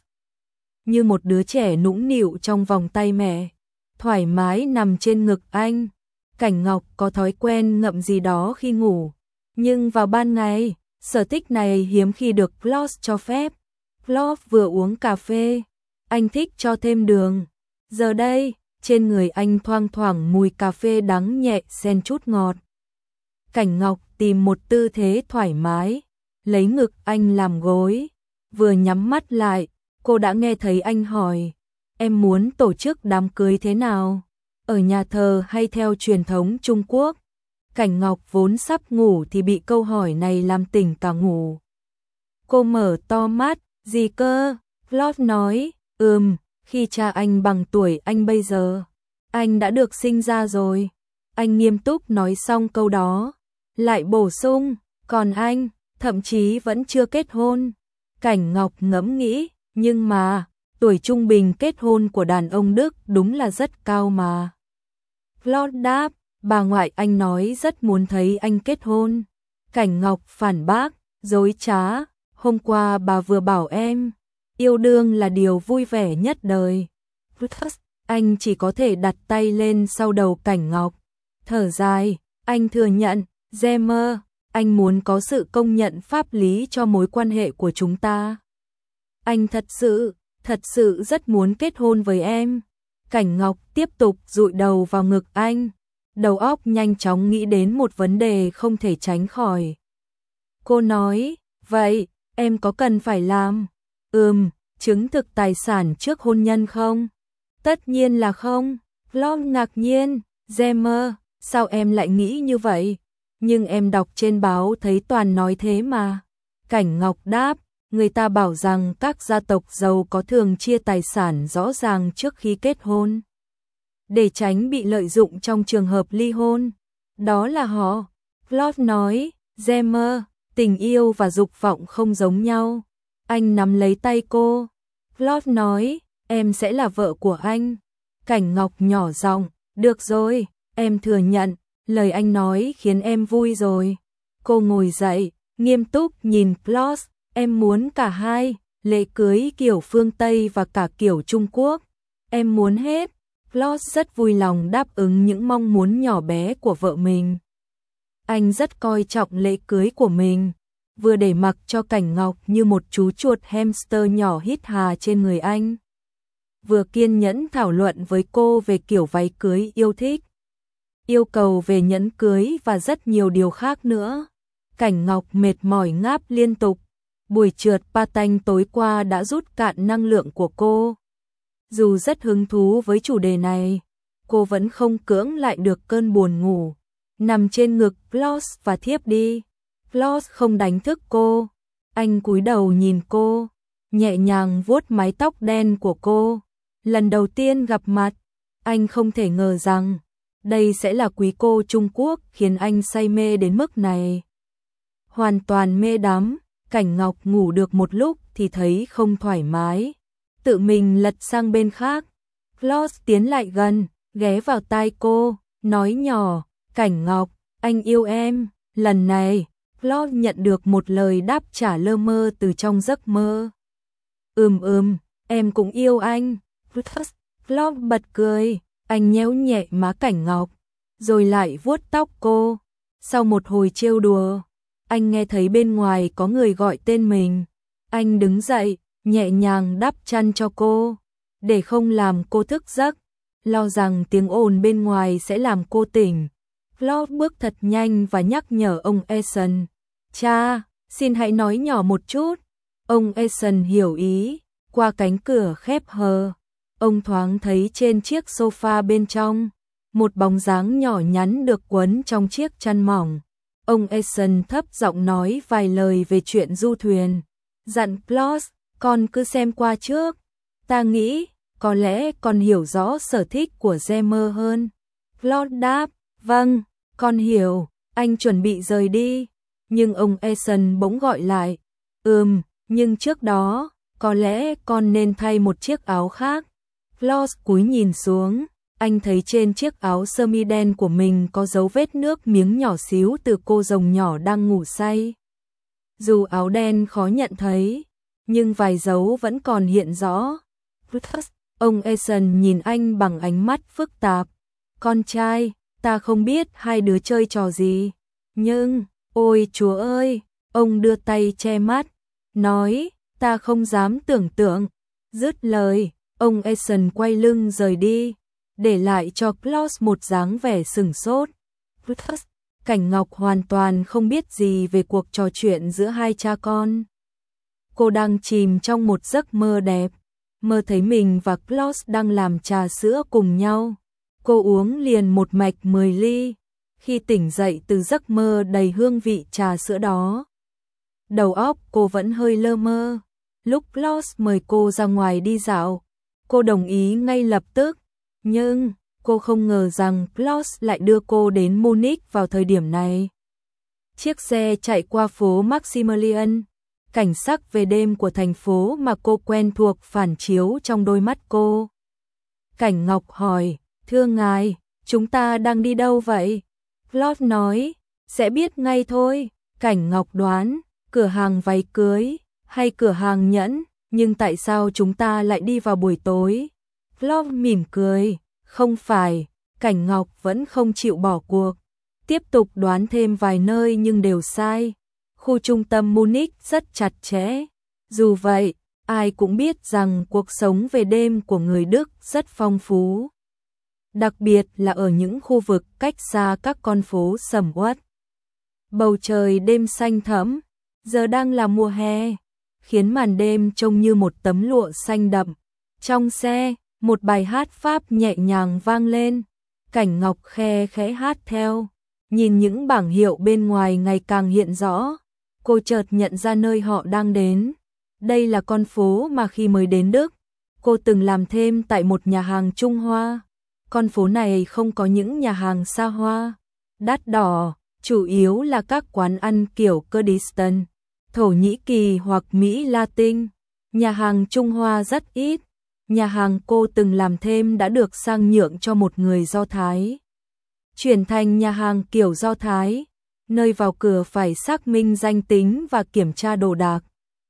Như một đứa trẻ nũng nịu trong vòng tay mẹ, thoải mái nằm trên ngực anh. Cảnh Ngọc có thói quen ngậm gì đó khi ngủ, nhưng vào ban ngày, sở thích này hiếm khi được Claude cho phép. Claude vừa uống cà phê, anh thích cho thêm đường. Giờ đây, trên người anh thoang thoảng mùi cà phê đắng nhẹ xen chút ngọt. Cảnh Ngọc tìm một tư thế thoải mái, lấy ngực anh làm gối. Vừa nhắm mắt lại, cô đã nghe thấy anh hỏi, em muốn tổ chức đám cưới thế nào? Ở nhà thờ hay theo truyền thống Trung Quốc? Cảnh Ngọc vốn sắp ngủ thì bị câu hỏi này làm tỉnh cả ngủ. Cô mở to mắt, gì cơ? Claude nói, ừm, khi cha anh bằng tuổi anh bây giờ, anh đã được sinh ra rồi. Anh nghiêm túc nói xong câu đó, lại bổ sung, còn anh, thậm chí vẫn chưa kết hôn. Cảnh Ngọc ngẫm nghĩ, nhưng mà, tuổi trung bình kết hôn của đàn ông Đức đúng là rất cao mà. Claude đáp, bà ngoại anh nói rất muốn thấy anh kết hôn. Cảnh Ngọc phản bác, dối trá, hôm qua bà vừa bảo em, yêu đương là điều vui vẻ nhất đời. Anh chỉ có thể đặt tay lên sau đầu Cảnh Ngọc. Thở dài, anh thừa nhận, Gemma, Anh muốn có sự công nhận pháp lý cho mối quan hệ của chúng ta. Anh thật sự, thật sự rất muốn kết hôn với em. Cảnh Ngọc tiếp tục dụi đầu vào ngực anh. Đầu óc nhanh chóng nghĩ đến một vấn đề không thể tránh khỏi. Cô nói, vậy, em có cần phải làm? Ừm, chứng thực tài sản trước hôn nhân không? Tất nhiên là không. Vlog ngạc nhiên, Gemma, sao em lại nghĩ như vậy? Nhưng em đọc trên báo thấy toàn nói thế mà. Cảnh Ngọc đáp, người ta bảo rằng các gia tộc giàu có thường chia tài sản rõ ràng trước khi kết hôn, để tránh bị lợi dụng trong trường hợp ly hôn. Đó là họ. Vlog nói, Gemma, tình yêu và dục vọng không giống nhau. Anh nắm lấy tay cô. Vlog nói, em sẽ là vợ của anh. Cảnh Ngọc nhỏ giọng, được rồi, em thừa nhận, lời anh nói khiến em vui rồi. Cô ngồi dậy, nghiêm túc nhìn Vlog, em muốn cả hai, lễ cưới kiểu phương Tây và cả kiểu Trung Quốc. Em muốn hết. Vlog rất vui lòng đáp ứng những mong muốn nhỏ bé của vợ mình. Anh rất coi trọng lễ cưới của mình, vừa để mặc cho Cảnh Ngọc như một chú chuột hamster nhỏ hít hà trên người anh, vừa kiên nhẫn thảo luận với cô về kiểu váy cưới yêu thích, yêu cầu về nhẫn cưới và rất nhiều điều khác nữa. Cảnh Ngọc mệt mỏi ngáp liên tục. Buổi trượt patin tối qua đã rút cạn năng lượng của cô. Dù rất hứng thú với chủ đề này, cô vẫn không cưỡng lại được cơn buồn ngủ. Nằm trên ngực Vlog và thiếp đi. Vlog không đánh thức cô. Anh cúi đầu nhìn cô, nhẹ nhàng vuốt mái tóc đen của cô. Lần đầu tiên gặp mặt, anh không thể ngờ rằng đây sẽ là quý cô Trung Quốc khiến anh say mê đến mức này. Hoàn toàn mê đắm, Cảnh Ngọc ngủ được một lúc thì thấy không thoải mái, tự mình lật sang bên khác. Vlog tiến lại gần, ghé vào tai cô, nói nhỏ, Cảnh Ngọc, anh yêu em. Lần này, Vlog nhận được một lời đáp trả lơ mơ từ trong giấc mơ. Ừm ừm, em cũng yêu anh. Vlog bật cười, anh nhéo nhẹ má Cảnh Ngọc, rồi lại vuốt tóc cô. Sau một hồi trêu đùa, anh nghe thấy bên ngoài có người gọi tên mình. Anh đứng dậy, nhẹ nhàng đắp chăn cho cô, để không làm cô thức giấc, lo rằng tiếng ồn bên ngoài sẽ làm cô tỉnh. Vlog bước thật nhanh và nhắc nhở ông Eason, cha, xin hãy nói nhỏ một chút. Ông Eason hiểu ý, qua cánh cửa khép hờ, ông thoáng thấy trên chiếc sofa bên trong, một bóng dáng nhỏ nhắn được quấn trong chiếc chăn mỏng. Ông Eason thấp giọng nói vài lời về chuyện du thuyền, dặn Vlog, con cứ xem qua trước. Ta nghĩ, có lẽ con hiểu rõ sở thích của Gemma hơn. Vlog đáp, vâng, con hiểu. Anh chuẩn bị rời đi, nhưng ông Eason bỗng gọi lại, ừm, nhưng trước đó, có lẽ con nên thay một chiếc áo khác. Vlog cúi nhìn xuống, anh thấy trên chiếc áo sơ mi đen của mình có dấu vết nước miếng nhỏ xíu từ cô rồng nhỏ đang ngủ say. Dù áo đen khó nhận thấy, nhưng vài dấu vẫn còn hiện rõ. Ông Eason nhìn anh bằng ánh mắt phức tạp. Con trai, ta không biết hai đứa chơi trò gì, nhưng, ôi chúa ơi, ông đưa tay che mắt, nói, ta không dám tưởng tượng. Dứt lời, ông Eason quay lưng rời đi, để lại cho Klaus một dáng vẻ sửng sốt. Cảnh Ngọc hoàn toàn không biết gì về cuộc trò chuyện giữa hai cha con. Cô đang chìm trong một giấc mơ đẹp, mơ thấy mình và Klaus đang làm trà sữa cùng nhau. Cô uống liền một mạch mười ly, khi tỉnh dậy từ giấc mơ đầy hương vị trà sữa đó. Đầu óc cô vẫn hơi lơ mơ. Lúc Klaus mời cô ra ngoài đi dạo, cô đồng ý ngay lập tức, nhưng cô không ngờ rằng Klaus lại đưa cô đến Munich vào thời điểm này. Chiếc xe chạy qua phố Maximilian, cảnh sắc về đêm của thành phố mà cô quen thuộc phản chiếu trong đôi mắt cô. Cảnh Ngọc hỏi, thưa ngài, chúng ta đang đi đâu vậy? Vlog nói, sẽ biết ngay thôi. Cảnh Ngọc đoán, cửa hàng váy cưới, hay cửa hàng nhẫn, nhưng tại sao chúng ta lại đi vào buổi tối? Vlog mỉm cười, không phải. Cảnh Ngọc vẫn không chịu bỏ cuộc. tiếp tục đoán thêm vài nơi nhưng đều sai. Khu trung tâm Munich rất chặt chẽ. Dù vậy, ai cũng biết rằng cuộc sống về đêm của người Đức rất phong phú. Đặc biệt là ở những khu vực cách xa các con phố sầm uất. Bầu trời đêm xanh thẫm, giờ đang là mùa hè, khiến màn đêm trông như một tấm lụa xanh đậm. Trong xe, một bài hát Pháp nhẹ nhàng vang lên, Cảnh Ngọc khe khẽ hát theo. Nhìn những bảng hiệu bên ngoài ngày càng hiện rõ, cô chợt nhận ra nơi họ đang đến. Đây là con phố mà khi mới đến Đức, cô từng làm thêm tại một nhà hàng Trung Hoa. Con phố này không có những nhà hàng xa hoa, đắt đỏ, chủ yếu là các quán ăn kiểu Kurdistan, Thổ Nhĩ Kỳ hoặc Mỹ Latin. Nhà hàng Trung Hoa rất ít. Nhà hàng cô từng làm thêm đã được sang nhượng cho một người Do Thái, chuyển thành nhà hàng kiểu Do Thái, nơi vào cửa phải xác minh danh tính và kiểm tra đồ đạc.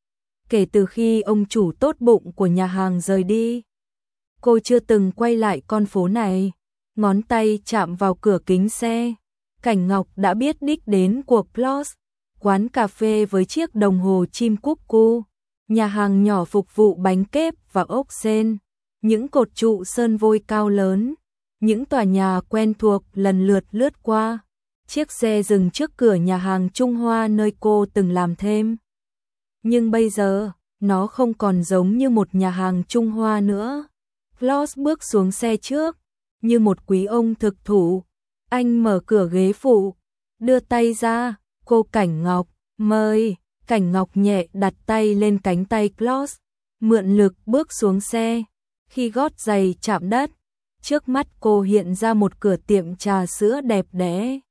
Kể từ khi ông chủ tốt bụng của nhà hàng rời đi, cô chưa từng quay lại con phố này. Ngón tay chạm vào cửa kính xe, Cảnh Ngọc đã biết đích đến của Plus, quán cà phê với chiếc đồng hồ chim cúc cu, nhà hàng nhỏ phục vụ bánh kếp và ốc sên, những cột trụ sơn vôi cao lớn, những tòa nhà quen thuộc lần lượt lướt qua. Chiếc xe dừng trước cửa nhà hàng Trung Hoa nơi cô từng làm thêm. Nhưng bây giờ, nó không còn giống như một nhà hàng Trung Hoa nữa. Plus bước xuống xe trước, như một quý ông thực thụ. Anh mở cửa ghế phụ, đưa tay ra, cô Cảnh Ngọc, mời. Cảnh Ngọc nhẹ đặt tay lên cánh tay Plus, mượn lực bước xuống xe. Khi gót giày chạm đất, trước mắt cô hiện ra một cửa tiệm trà sữa đẹp đẽ.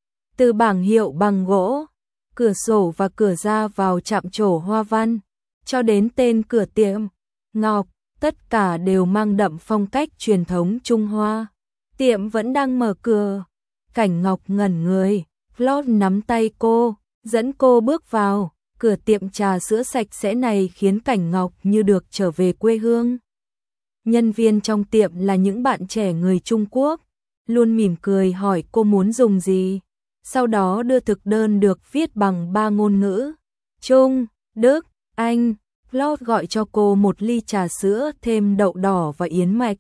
Từ bảng hiệu bằng gỗ, cửa sổ và cửa ra vào chạm trổ hoa văn, cho đến tên cửa tiệm, Ngọc, tất cả đều mang đậm phong cách truyền thống Trung Hoa. Tiệm vẫn đang mở cửa. Cảnh Ngọc ngẩn người, Plus nắm tay cô, dẫn cô bước vào. Cửa tiệm trà sữa sạch sẽ này khiến Cảnh Ngọc như được trở về quê hương. Nhân viên trong tiệm là những bạn trẻ người Trung Quốc, luôn mỉm cười hỏi cô muốn dùng gì. Sau đó đưa thực đơn được viết bằng ba ngôn ngữ, Trung, Đức, Anh. Plus gọi cho cô một ly trà sữa thêm đậu đỏ và yến mạch.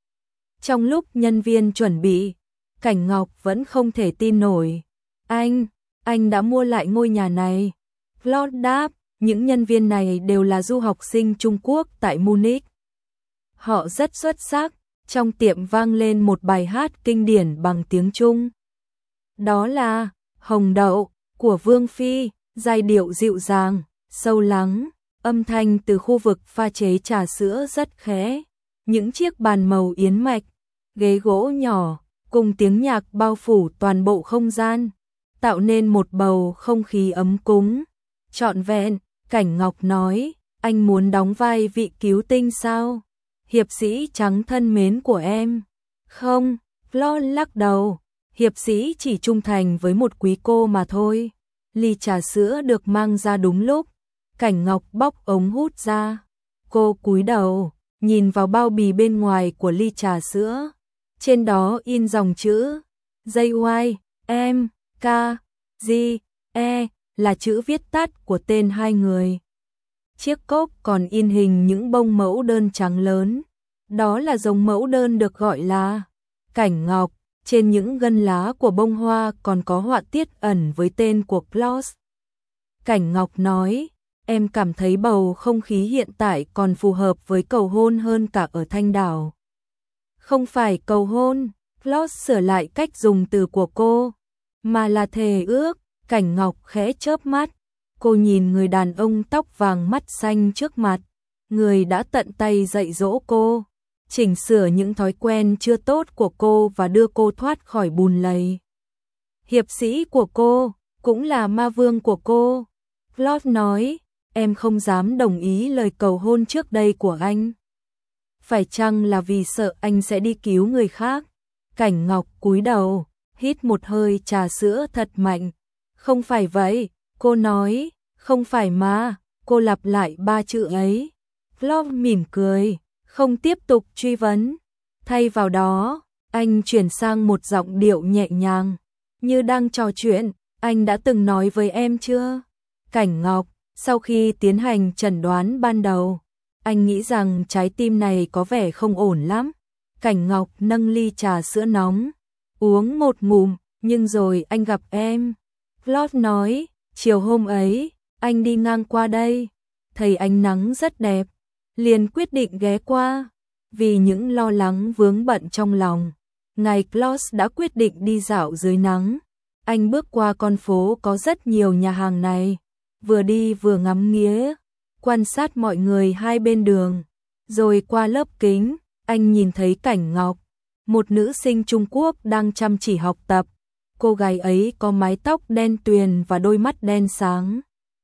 Trong lúc nhân viên chuẩn bị, Cảnh Ngọc vẫn không thể tin nổi. Anh, anh đã mua lại ngôi nhà này. Plus đáp, những nhân viên này đều là du học sinh Trung Quốc tại Munich. Họ rất xuất sắc. Trong tiệm vang lên một bài hát kinh điển bằng tiếng Trung. Đó là Hồng Đậu của Vương Phi, giai điệu dịu dàng, sâu lắng, âm thanh từ khu vực pha chế trà sữa rất khẽ. Những chiếc bàn màu yến mạch, ghế gỗ nhỏ, cùng tiếng nhạc bao phủ toàn bộ không gian, tạo nên một bầu không khí ấm cúng, trọn vẹn. Cảnh Ngọc nói, anh muốn đóng vai vị cứu tinh sao? Hiệp sĩ trắng thân mến của em. Không, Plus lắc đầu, hiệp sĩ chỉ trung thành với một quý cô mà thôi. Ly trà sữa được mang ra đúng lúc, Cảnh Ngọc bóc ống hút ra. Cô cúi đầu, nhìn vào bao bì bên ngoài của ly trà sữa. Trên đó in dòng chữ J Y M K G E, là chữ viết tắt của tên hai người. Chiếc cốc còn in hình những bông mẫu đơn trắng lớn. Đó là giống mẫu đơn được gọi là Cảnh Ngọc. Trên những gân lá của bông hoa còn có họa tiết ẩn với tên của Plus. Cảnh Ngọc nói, em cảm thấy bầu không khí hiện tại còn phù hợp với cầu hôn hơn cả ở Thanh Đảo. Không phải cầu hôn, Plus sửa lại cách dùng từ của cô, mà là thề ước. Cảnh Ngọc khẽ chớp mắt, cô nhìn người đàn ông tóc vàng mắt xanh trước mặt, người đã tận tay dạy dỗ cô, chỉnh sửa những thói quen chưa tốt của cô và đưa cô thoát khỏi bùn lầy. Hiệp sĩ của cô, cũng là ma vương của cô. Plus nói, em không dám đồng ý lời cầu hôn trước đây của anh. Phải chăng là vì sợ anh sẽ đi cứu người khác? Cảnh Ngọc cúi đầu, hít một hơi trà sữa thật mạnh. Không phải vậy, cô nói, không phải mà, cô lặp lại ba chữ ấy. Plus mỉm cười, không tiếp tục truy vấn. Thay vào đó, anh chuyển sang một giọng điệu nhẹ nhàng. như đang trò chuyện, anh đã từng nói với em chưa? Cảnh Ngọc, sau khi tiến hành chẩn đoán ban đầu, anh nghĩ rằng trái tim này có vẻ không ổn lắm. Cảnh Ngọc nâng ly trà sữa nóng, uống một ngụm, nhưng rồi anh gặp em. Claude nói, chiều hôm ấy, anh đi ngang qua đây, thấy ánh nắng rất đẹp, liền quyết định ghé qua. Vì những lo lắng vướng bận trong lòng, ngày Claude đã quyết định đi dạo dưới nắng. Anh bước qua con phố có rất nhiều nhà hàng này, vừa đi vừa ngắm nghía, quan sát mọi người hai bên đường. Rồi qua lớp kính, anh nhìn thấy Cảnh Ngọc, một nữ sinh Trung Quốc đang chăm chỉ học tập. Cô gái ấy có mái tóc đen tuyền và đôi mắt đen sáng.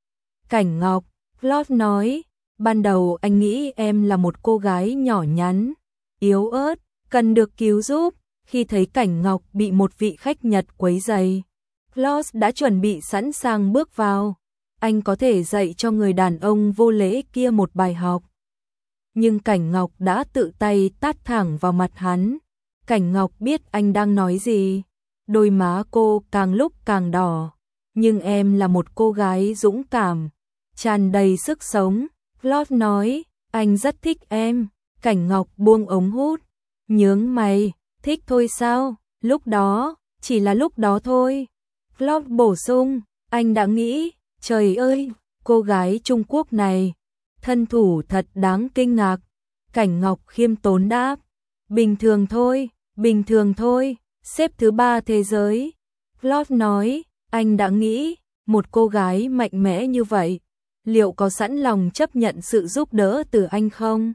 Cảnh Ngọc, Claude nói, ban đầu anh nghĩ em là một cô gái nhỏ nhắn, yếu ớt, cần được cứu giúp. Khi thấy Cảnh Ngọc bị một vị khách Nhật quấy rầy, Claude đã chuẩn bị sẵn sàng bước vào. Anh có thể dạy cho người đàn ông vô lễ kia một bài học. Nhưng Cảnh Ngọc đã tự tay tát thẳng vào mặt hắn. Cảnh Ngọc biết anh đang nói gì. Đôi má cô càng lúc càng đỏ. Nhưng em là một cô gái dũng cảm, tràn đầy sức sống. Claude nói, anh rất thích em. Cảnh Ngọc buông ống hút, nhướng mày, thích thôi sao? Lúc đó, chỉ là lúc đó thôi. Claude bổ sung, anh đã nghĩ, trời ơi, cô gái Trung Quốc này, thân thủ thật đáng kinh ngạc. Cảnh Ngọc khiêm tốn đáp, bình thường thôi, bình thường thôi, xếp thứ ba thế giới. Claude nói, anh đã nghĩ, một cô gái mạnh mẽ như vậy, liệu có sẵn lòng chấp nhận sự giúp đỡ từ anh không?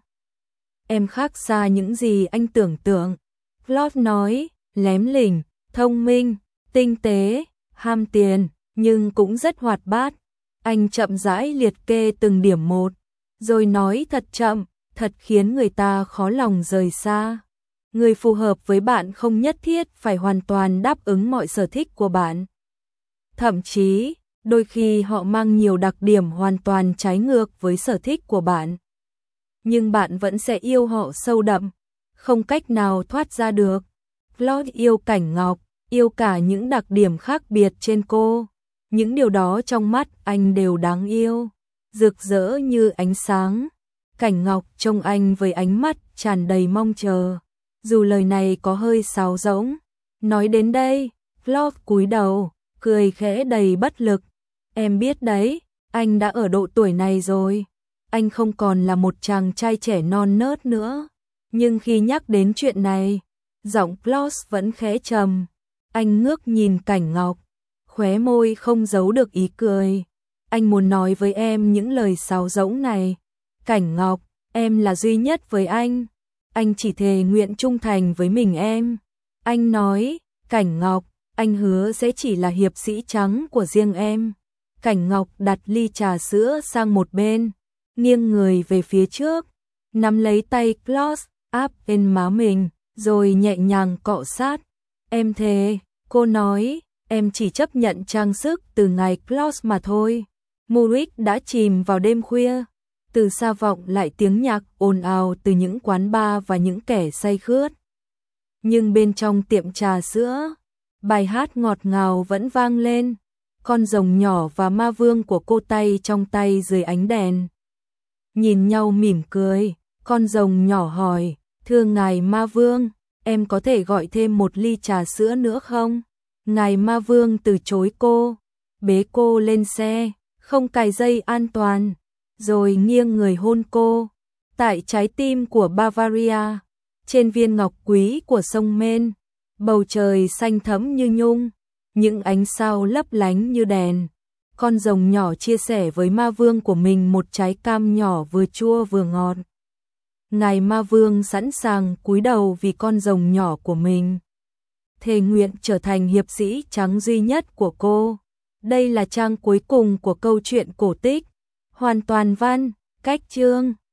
Em khác xa những gì anh tưởng tượng. Claude nói, lém lỉnh, thông minh, tinh tế, ham tiền, nhưng cũng rất hoạt bát. Anh chậm rãi liệt kê từng điểm một, rồi nói thật chậm, thật khiến người ta khó lòng rời xa. Người phù hợp với bạn không nhất thiết phải hoàn toàn đáp ứng mọi sở thích của bạn. Thậm chí, đôi khi họ mang nhiều đặc điểm hoàn toàn trái ngược với sở thích của bạn. Nhưng bạn vẫn sẽ yêu họ sâu đậm, không cách nào thoát ra được. Claude yêu Cảnh Ngọc, yêu cả những đặc điểm khác biệt trên cô. Những điều đó trong mắt anh đều đáng yêu, rực rỡ như ánh sáng. Cảnh Ngọc trông anh với ánh mắt tràn đầy mong chờ, dù lời này có hơi sáo rỗng. Nói đến đây, Claude cúi đầu, cười khẽ đầy bất lực. Em biết đấy, anh đã ở độ tuổi này rồi. Anh không còn là một chàng trai trẻ non nớt nữa. Nhưng khi nhắc đến chuyện này, giọng Claude vẫn khẽ trầm. Anh ngước nhìn Cảnh Ngọc, khóe môi không giấu được ý cười. Anh muốn nói với em những lời sáo rỗng này. Cảnh Ngọc, em là duy nhất với anh. Anh chỉ thề nguyện trung thành với mình em. Anh nói, Cảnh Ngọc, anh hứa sẽ chỉ là hiệp sĩ trắng của riêng em. Cảnh Ngọc đặt ly trà sữa sang một bên, nghiêng người về phía trước, nắm lấy tay Claude, áp lên má mình, rồi nhẹ nhàng cọ sát. Em thề, cô nói, em chỉ chấp nhận trang sức từ ngài Claude mà thôi. Munich đã chìm vào đêm khuya, từ xa vọng lại tiếng nhạc ồn ào từ những quán bar và những kẻ say khướt. Nhưng bên trong tiệm trà sữa, bài hát ngọt ngào vẫn vang lên. Con rồng nhỏ và ma vương của cô tay trong tay dưới ánh đèn. Nhìn nhau mỉm cười, con rồng nhỏ hỏi, thưa ngài ma vương, em có thể gọi thêm một ly trà sữa nữa không? Ngài ma vương từ chối cô, bế cô lên xe, không cài dây an toàn, rồi nghiêng người hôn cô. Tại trái tim của Bavaria, trên viên ngọc quý của sông Main, bầu trời xanh thẫm như nhung, những ánh sao lấp lánh như đèn. Con rồng nhỏ chia sẻ với ma vương của mình một trái cam nhỏ vừa chua vừa ngọt. Ngài ma vương sẵn sàng cúi đầu vì con rồng nhỏ của mình, thề nguyện trở thành hiệp sĩ trắng duy nhất của cô. Đây là trang cuối cùng của câu chuyện cổ tích, hoàn toàn văn, cách chương.